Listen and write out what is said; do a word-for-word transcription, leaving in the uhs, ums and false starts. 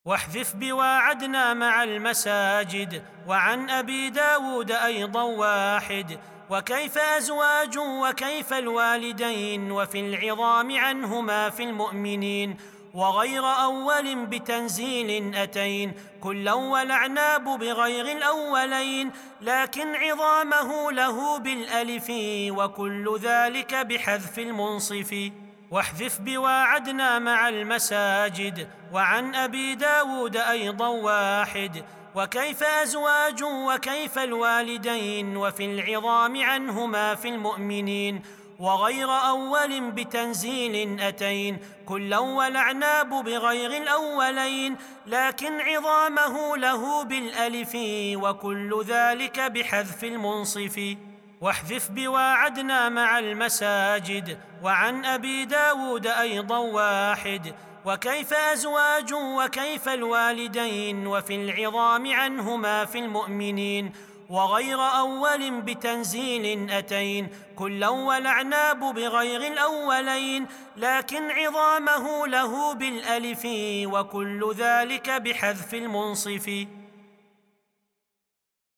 واحذف بواعدنا مع المساجد. وعن أبي داود أيضا واحد. وكيف أزواج وكيف الوالدين وفي العظام عنهما في المؤمنين وغير أول بتنزيل أتين كلا والأعناب بغير الأولين لكن عظامه له بالألف وكل ذلك بحذف المنصف. واحذف بواعدنا مع المساجد. وعن أبي داود أيضا واحد. وكيف أزواج وكيف الوالدين وفي العظام عنهما في المؤمنين وغير أول بتنزيل أتين كلا والأعناب بغير الأولين لكن عظامه له بالألف وكل ذلك بحذف المنصف. واحذف بواعدنا مع المساجد. وعن أبي داود أيضا واحد. وكيف أزواج وكيف الوالدين وفي العظام عنهما في المؤمنين وغير أول بتنزيل أتين كلا والأعناب بغير الأولين لكن عظامه له بالألف وكل ذلك بحذف المنصف.